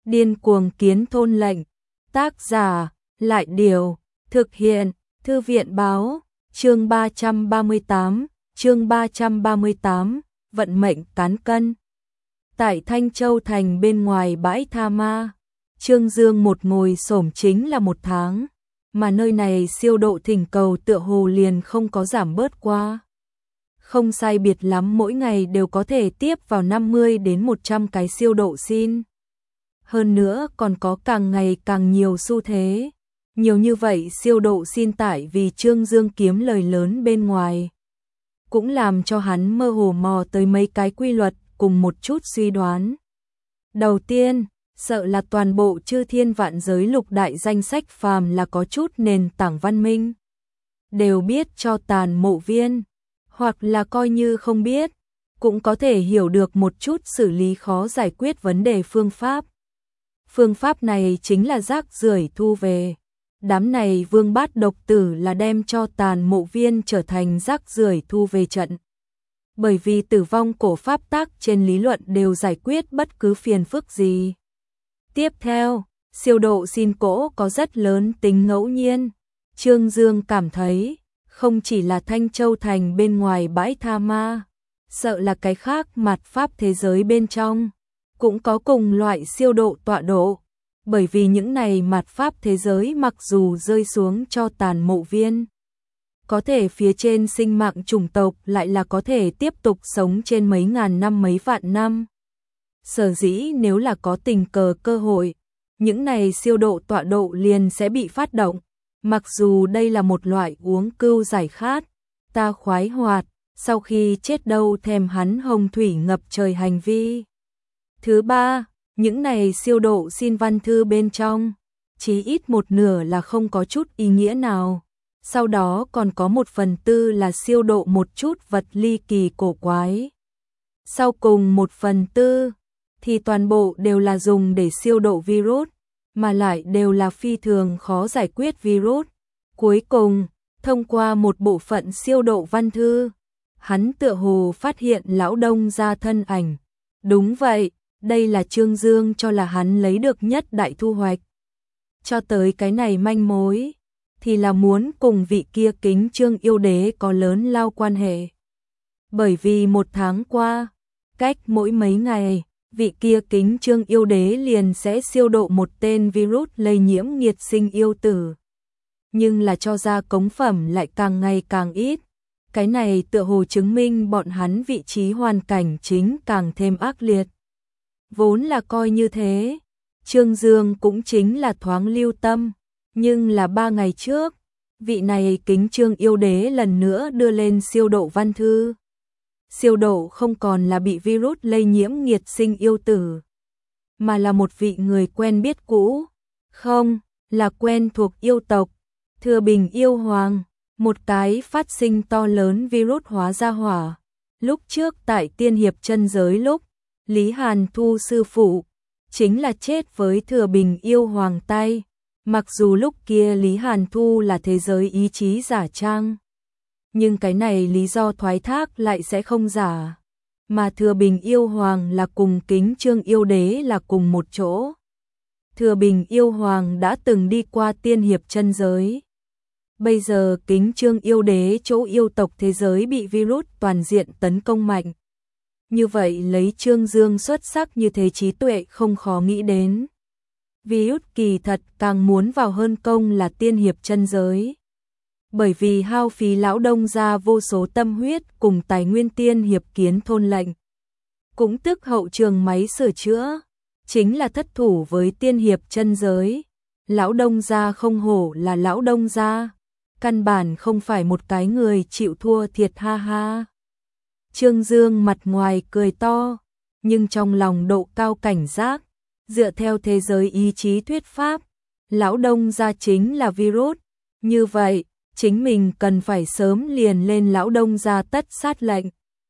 Điên cuồng kiến thôn lệnh. Tác giả, Lại Điều. Thực hiện, Thư viện Báo. Chương 338, vận mệnh cán cân. Tại Thanh Châu thành bên ngoài bãi Tha Ma, Trương Dương một ngồi xổm chính là 1 tháng, mà nơi này siêu độ thỉnh cầu tựa hồ liền không có giảm bớt qua. Không sai biệt lắm mỗi ngày đều có thể tiếp vào 50 đến 100 cái siêu độ xin. Hơn nữa còn có càng ngày càng nhiều xu thế. Nhiều như vậy siêu độ xin tại vì Trương Dương kiếm lời lớn bên ngoài. Cũng làm cho hắn mơ hồ mò tới mấy cái quy luật cùng một chút suy đoán. Đầu tiên, sợ là toàn bộ chư thiên vạn giới lục đại danh sách phàm là có chút nền tảng văn minh. Đều biết cho tàn mộ viên, hoặc là coi như không biết, cũng có thể hiểu được một chút xử lý khó giải quyết vấn đề phương pháp. Phương pháp này chính là rác rưởi thu về. Đám này vương bát độc tử là đem cho tàn mộ viên trở thành rác rưởi thu về trận. Bởi vì tử vong cổ pháp tác trên lý luận đều giải quyết bất cứ phiền phức gì. Tiếp theo, siêu độ xin cỗ có rất lớn tính ngẫu nhiên. Trương Dương cảm thấy, không chỉ là Thanh Châu thành bên ngoài bãi Tha Ma, sợ là cái khác mặt pháp thế giới bên trong, cũng có cùng loại siêu độ tọa độ. Bởi vì những này mặt pháp thế giới mặc dù rơi xuống cho tàn mộ viên, có thể phía trên sinh mạng chủng tộc lại là có thể tiếp tục sống trên mấy ngàn năm mấy vạn năm. Sở dĩ nếu là có tình cờ cơ hội, những này siêu độ tọa độ liền sẽ bị phát động. Mặc dù đây là một loại uống cưu giải khát, ta khoái hoạt, sau khi chết đâu thèm hắn hồng thủy ngập trời hành vi. Thứ ba, những này siêu độ xin văn thư bên trong, chí ít một nửa là không có chút ý nghĩa nào. Sau đó còn có 1/4 là siêu độ một chút vật ly kỳ cổ quái. Sau cùng 1/4 thì toàn bộ đều là dùng để siêu độ virus, mà lại đều là phi thường khó giải quyết virus. Cuối cùng, thông qua một bộ phận siêu độ văn thư, hắn tựa hồ phát hiện lão Đông gia thân ảnh. Đúng vậy, đây là Trương Dương cho là hắn lấy được nhất đại thu hoạch. Cho tới cái này manh mối, thì là muốn cùng vị kia Kính Trương yêu đế có lớn lao quan hệ. Bởi vì 1 tháng qua, cách mỗi mấy ngày, vị kia Kính Trương yêu đế liền sẽ siêu độ một tên virus lây nhiễm nghiệt sinh yêu tử. Nhưng là cho ra cống phẩm lại càng ngày càng ít. Cái này tựa hồ chứng minh bọn hắn vị trí hoàn cảnh chính càng thêm ác liệt. Vốn là coi như thế, Trương Dương cũng chính là thoáng lưu tâm, nhưng là 3 ngày trước, vị này Kính Trương yêu đế lần nữa đưa lên siêu độ văn thư. Siêu độ không còn là bị virus lây nhiễm nghiệt sinh yêu tử, mà là một vị người quen biết cũ, không, là quen thuộc yêu tộc, Thừa Bình yêu hoàng, một cái phát sinh to lớn virus hóa ra hỏa. Lúc trước tại Tiên Hiệp chân giới lúc, Lý Hàn Thu sư phụ chính là chết với Thừa Bình yêu hoàng tay. Mặc dù lúc kia Lý Hàn Thu là thế giới ý chí giả trang, nhưng cái này lý do thoái thác lại sẽ không giả. Mà Thừa Bình yêu hoàng là cùng Kính Trương yêu đế là cùng một chỗ. Thừa Bình yêu hoàng đã từng đi qua Tiên Hiệp chân giới. Bây giờ Kính Trương yêu đế chỗ yêu tộc thế giới bị virus toàn diện tấn công mạnh. Như vậy lấy Trương Dương xuất sắc như thế trí tuệ không khó nghĩ đến. Virus kỳ thật càng muốn vào hơn công là Tiên Hiệp chân giới. Bởi vì hao phí lão Đông gia vô số tâm huyết cùng tài nguyên Tiên Hiệp kiến thôn lệnh. Cũng tức hậu trường máy sửa chữa, chính là thất thủ với Tiên Hiệp chân giới. Lão Đông gia không hổ là lão Đông gia, căn bản không phải một cái người chịu thua thiệt ha ha. Trương Dương mặt ngoài cười to, nhưng trong lòng độ cao cảnh giác. Dựa theo thế giới ý chí thuyết pháp, lão Đông gia chính là virus. Như vậy, chính mình cần phải sớm liền lên lão Đông gia tất sát lệnh.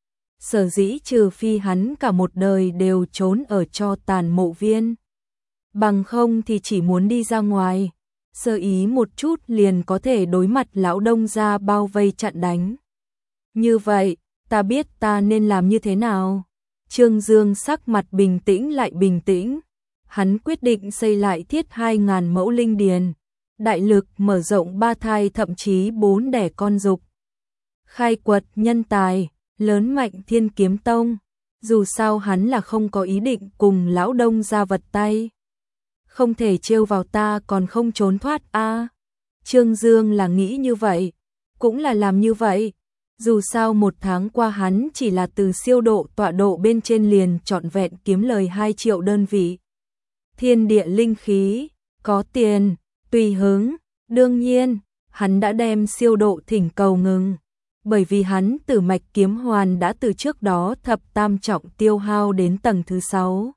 Sở dĩ trừ phi hắn cả một đời đều trốn ở cho tàn mộ viên. Bằng không thì chỉ muốn đi ra ngoài, sơ ý một chút liền có thể đối mặt lão Đông gia bao vây chặn đánh. Như vậy, ta biết ta nên làm như thế nào. Trương Dương sắc mặt bình tĩnh lại bình tĩnh. hắn quyết định xây lại thiết 2.000 mẫu linh điền, đại lực mở rộng 3 thai thậm chí 4 đẻ con dục. Khai quật nhân tài, lớn mạnh Thiên Kiếm Tông, dù sao hắn là không có ý định cùng lão Đông ra vật tay. Không thể trêu vào ta còn không trốn thoát a. Trương Dương là nghĩ như vậy, cũng là làm như vậy. Dù sao 1 tháng qua hắn chỉ là từ siêu độ tọa độ bên trên liền trọn vẹn kiếm lời 2 triệu đơn vị. Thiên địa linh khí, có tiền, tùy hứng, đương nhiên, hắn đã đem siêu độ thỉnh cầu ngừng. Bởi vì hắn Tử Mạch Kiếm Hoàn đã từ trước đó thập tam trọng tiêu hao đến tầng thứ 6.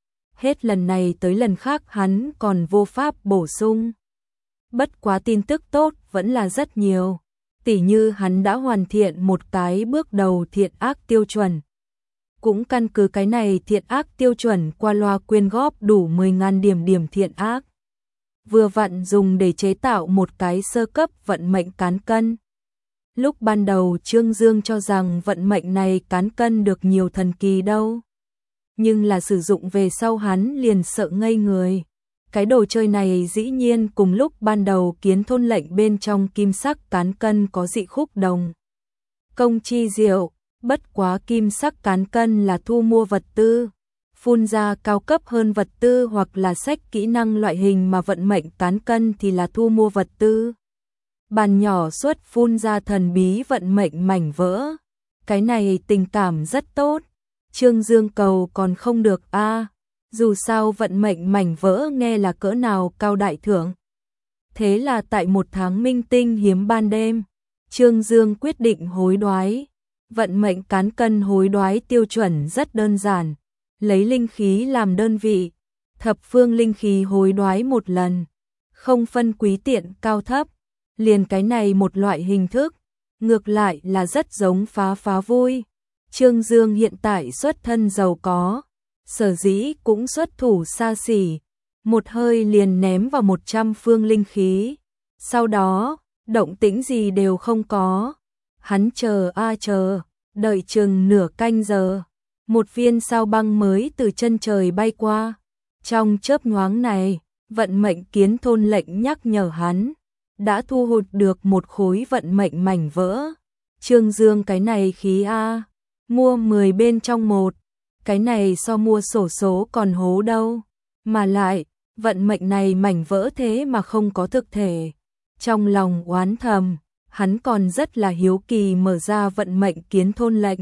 Hết lần này tới lần khác hắn còn vô pháp bổ sung. Bất quá tin tức tốt vẫn là rất nhiều. Tỉ như hắn đã hoàn thiện một cái bước đầu thiện ác tiêu chuẩn. Cũng căn cứ cái này thiện ác tiêu chuẩn qua loa quyên góp đủ 10.000 điểm thiện ác. Vừa vặn dùng để chế tạo một cái sơ cấp vận mệnh cán cân. Lúc ban đầu Trương Dương cho rằng vận mệnh này cán cân được nhiều thần kỳ đâu. Nhưng là sử dụng về sau hắn liền sợ ngây người. Cái đồ chơi này dĩ nhiên cùng lúc ban đầu Kiến Thôn lệnh bên trong kim sắc cán cân có dị khúc đồng. Công chi diệu, bất quá kim sắc cán cân là thu mua vật tư, phun ra cao cấp hơn vật tư hoặc là sách kỹ năng loại hình, mà vận mệnh cán cân thì là thu mua vật tư. Bàn nhỏ suốt phun ra thần bí vận mệnh mảnh vỡ. Cái này tình cảm rất tốt. Trương Dương cầu còn không được a. Dù sao vận mệnh mảnh vỡ nghe là cỡ nào cao đại thượng. Thế là tại 1 tháng minh tinh hiếm ban đêm, Trương Dương quyết định hối đoái. Vận mệnh cán cân hối đoái tiêu chuẩn rất đơn giản, lấy linh khí làm đơn vị, thập phương linh khí hối đoái 1 lần, không phân quý tiện cao thấp. Liền cái này một loại hình thức, ngược lại là rất giống phá vui. Trương Dương hiện tại xuất thân giàu có, sở dĩ cũng xuất thủ xa xỉ, một hơi liền ném vào 100 phương linh khí. Sau đó, động tĩnh gì đều không có. Hắn chờ chờ, đợi chừng nửa canh giờ, một viên sao băng mới từ chân trời bay qua. Trong chớp nhoáng này, vận mệnh Kiến Thôn lệnh nhắc nhở hắn đã thu hút được một khối vận mệnh mảnh vỡ. Trương Dương cái này khí a, mua 10 bên trong 1, cái này so mua xổ số còn hố đâu. Mà lại, vận mệnh này mảnh vỡ thế mà không có thực thể. Trong lòng oán thầm, hắn còn rất là hiếu kỳ mở ra vận mệnh Kiến Thôn lệnh.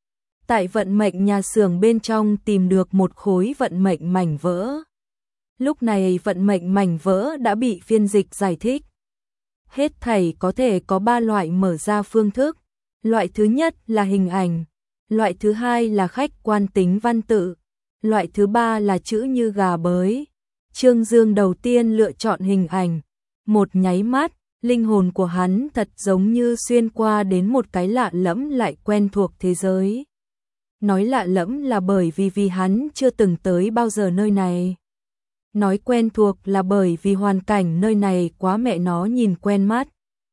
Tại vận mệnh nhà xưởng bên trong tìm được một khối vận mệnh mảnh vỡ. Lúc này vận mệnh mảnh vỡ đã bị phiên dịch giải thích. Hết thảy có thể có 3 loại mở ra phương thức. Loại thứ nhất là hình ảnh, loại thứ hai là khách quan tính văn tự, loại thứ ba là chữ như gà bới. Trương Dương đầu tiên lựa chọn hình ảnh. Một nháy mắt, linh hồn của hắn thật giống như xuyên qua đến một cái lạ lẫm lại quen thuộc thế giới. Nói lạ lẫm là bởi vì hắn chưa từng tới bao giờ nơi này. Nói quen thuộc là bởi vì hoàn cảnh nơi này quá mẹ nó nhìn quen mắt.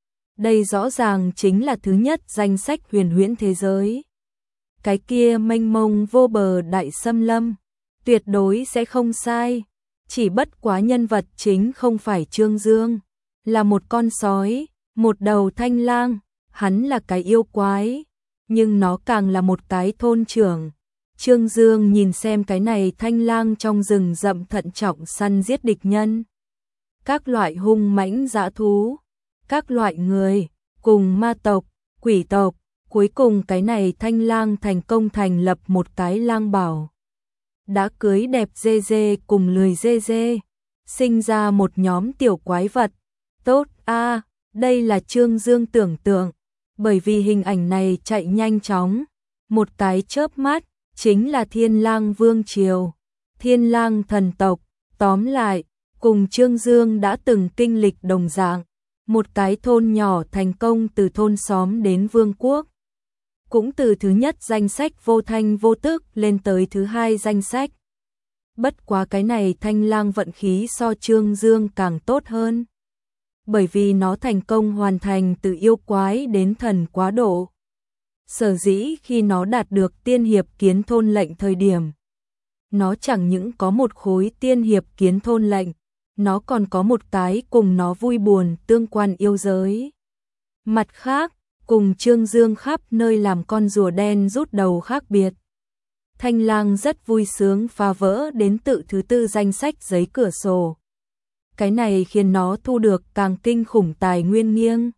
Đây rõ ràng chính là thứ nhất danh sách huyền huyễn thế giới. Cái kia mênh mông vô bờ đại xâm lâm, tuyệt đối sẽ không sai. Chỉ bất quá nhân vật chính không phải Trương Dương, là một con sói, một đầu thanh lang, hắn là cái yêu quái, nhưng nó càng là một cái thôn trưởng. Trương Dương nhìn xem cái này thanh lang trong rừng rậm thận trọng săn giết địch nhân. Các loại hung mãnh dã thú, các loại người, cùng ma tộc, quỷ tộc, cuối cùng cái này thanh lang thành công thành lập một cái lang bảo. Đã cưới đẹp dê dê cùng lười dê dê, sinh ra một nhóm tiểu quái vật. Tốt a, đây là Trương Dương tưởng tượng, bởi vì hình ảnh này chạy nhanh chóng, một cái chớp mắt, chính là Thiên Lang Vương Triều, Thiên Lang thần tộc. Tóm lại, cùng Trương Dương đã từng kinh lịch đồng dạng, một cái thôn nhỏ thành công từ thôn xóm đến vương quốc. Cũng từ thứ nhất danh sách vô thanh vô tức lên tới thứ hai danh sách. Bất quá cái này thanh lang vận khí so Trương Dương càng tốt hơn. Bởi vì nó thành công hoàn thành từ yêu quái đến thần quá độ. Sở dĩ khi nó đạt được tiên hiệp Kiến Thôn lệnh thời điểm, nó chẳng những có một khối tiên hiệp kiến thôn lệnh, nó còn có một cái cùng nó vui buồn tương quan yêu giới. Mặt khác, cùng Trương Dương khắp nơi làm con rùa đen rút đầu khác biệt. Thanh Lang rất vui sướng phá vỡ đến tự thứ 4 danh sách giấy cửa sổ. Cái này khiến nó thu được càng kinh khủng tài nguyên nghiêng.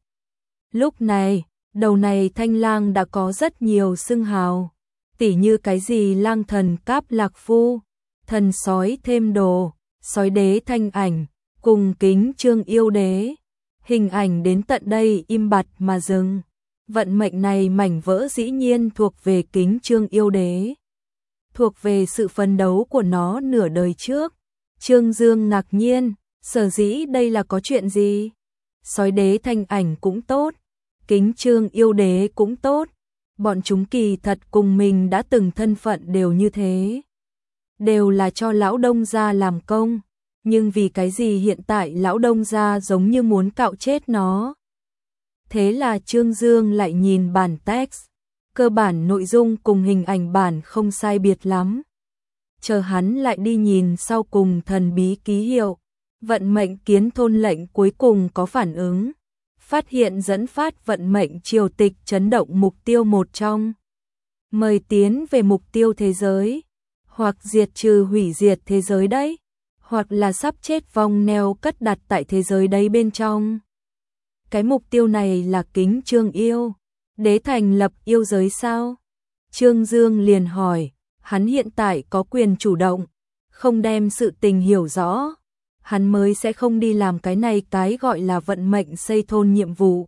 Lúc này, đầu này Thanh Lang đã có rất nhiều xưng hào, tỉ như cái gì lang thần Cáp Lạc Phu, thần sói Thêm Đồ, sói đế Thanh Ảnh, cùng Kính Trương Yêu Đế. Hình ảnh đến tận đây im bặt mà dừng. Vận mệnh này mảnh vỡ dĩ nhiên thuộc về Kính Trương Yêu Đế, thuộc về sự phấn đấu của nó nửa đời trước. Trương Dương ngạc nhiên, sở dĩ đây là có chuyện gì? Sói đế Thanh Ảnh cũng tốt, Kính Trương Yêu Đế cũng tốt, bọn chúng kỳ thật cùng mình đã từng thân phận đều như thế, đều là cho lão Đông gia làm công, nhưng vì cái gì hiện tại lão Đông gia giống như muốn cạo chết nó? Thế là Trương Dương lại nhìn bản text, cơ bản nội dung cùng hình ảnh bản không sai biệt lắm. Chờ hắn lại đi nhìn sau cùng thần bí ký hiệu, vận mệnh kiến thôn lệnh cuối cùng có phản ứng, phát hiện dẫn phát vận mệnh triều tịch chấn động mục tiêu một trong. Mời tiến về mục tiêu thế giới, hoặc diệt trừ hủy diệt thế giới đấy, hoặc là sắp chết vong neo cất đặt tại thế giới đấy bên trong. Cái mục tiêu này là Kính Trương Yêu Đế thành lập yêu giới sao? Trương Dương liền hỏi, hắn hiện tại có quyền chủ động, không đem sự tình hiểu rõ, hắn mới sẽ không đi làm cái này cái gọi là vận mệnh xây thôn nhiệm vụ.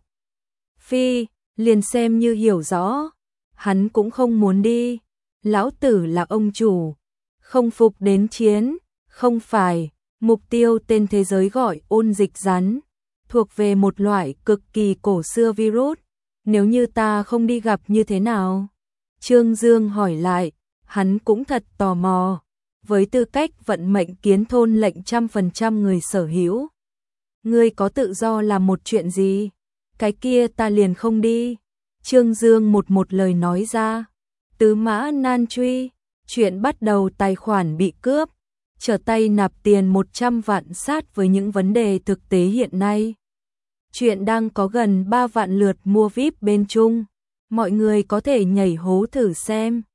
Phi, liền xem như hiểu rõ, hắn cũng không muốn đi, lão tử là ông chủ, không phục đến chiến, không phải, mục tiêu tên thế giới gọi ôn dịch rắn, thuộc về một loại cực kỳ cổ xưa virus, nếu như ta không đi gặp như thế nào? Trương Dương hỏi lại, hắn cũng thật tò mò, với tư cách vận mệnh kiến thôn lệnh 100% người sở hữu. Ngươi có tự do làm một chuyện gì? Cái kia ta liền không đi. Trương Dương một lời nói ra. Tứ mã nan truy, chuyện bắt đầu tài khoản bị cướp, trở tay nạp tiền 100 vạn sát với những vấn đề thực tế hiện nay. Chuyện đang có gần 3 vạn lượt mua VIP bên Trung, mọi người có thể nhảy hố thử xem.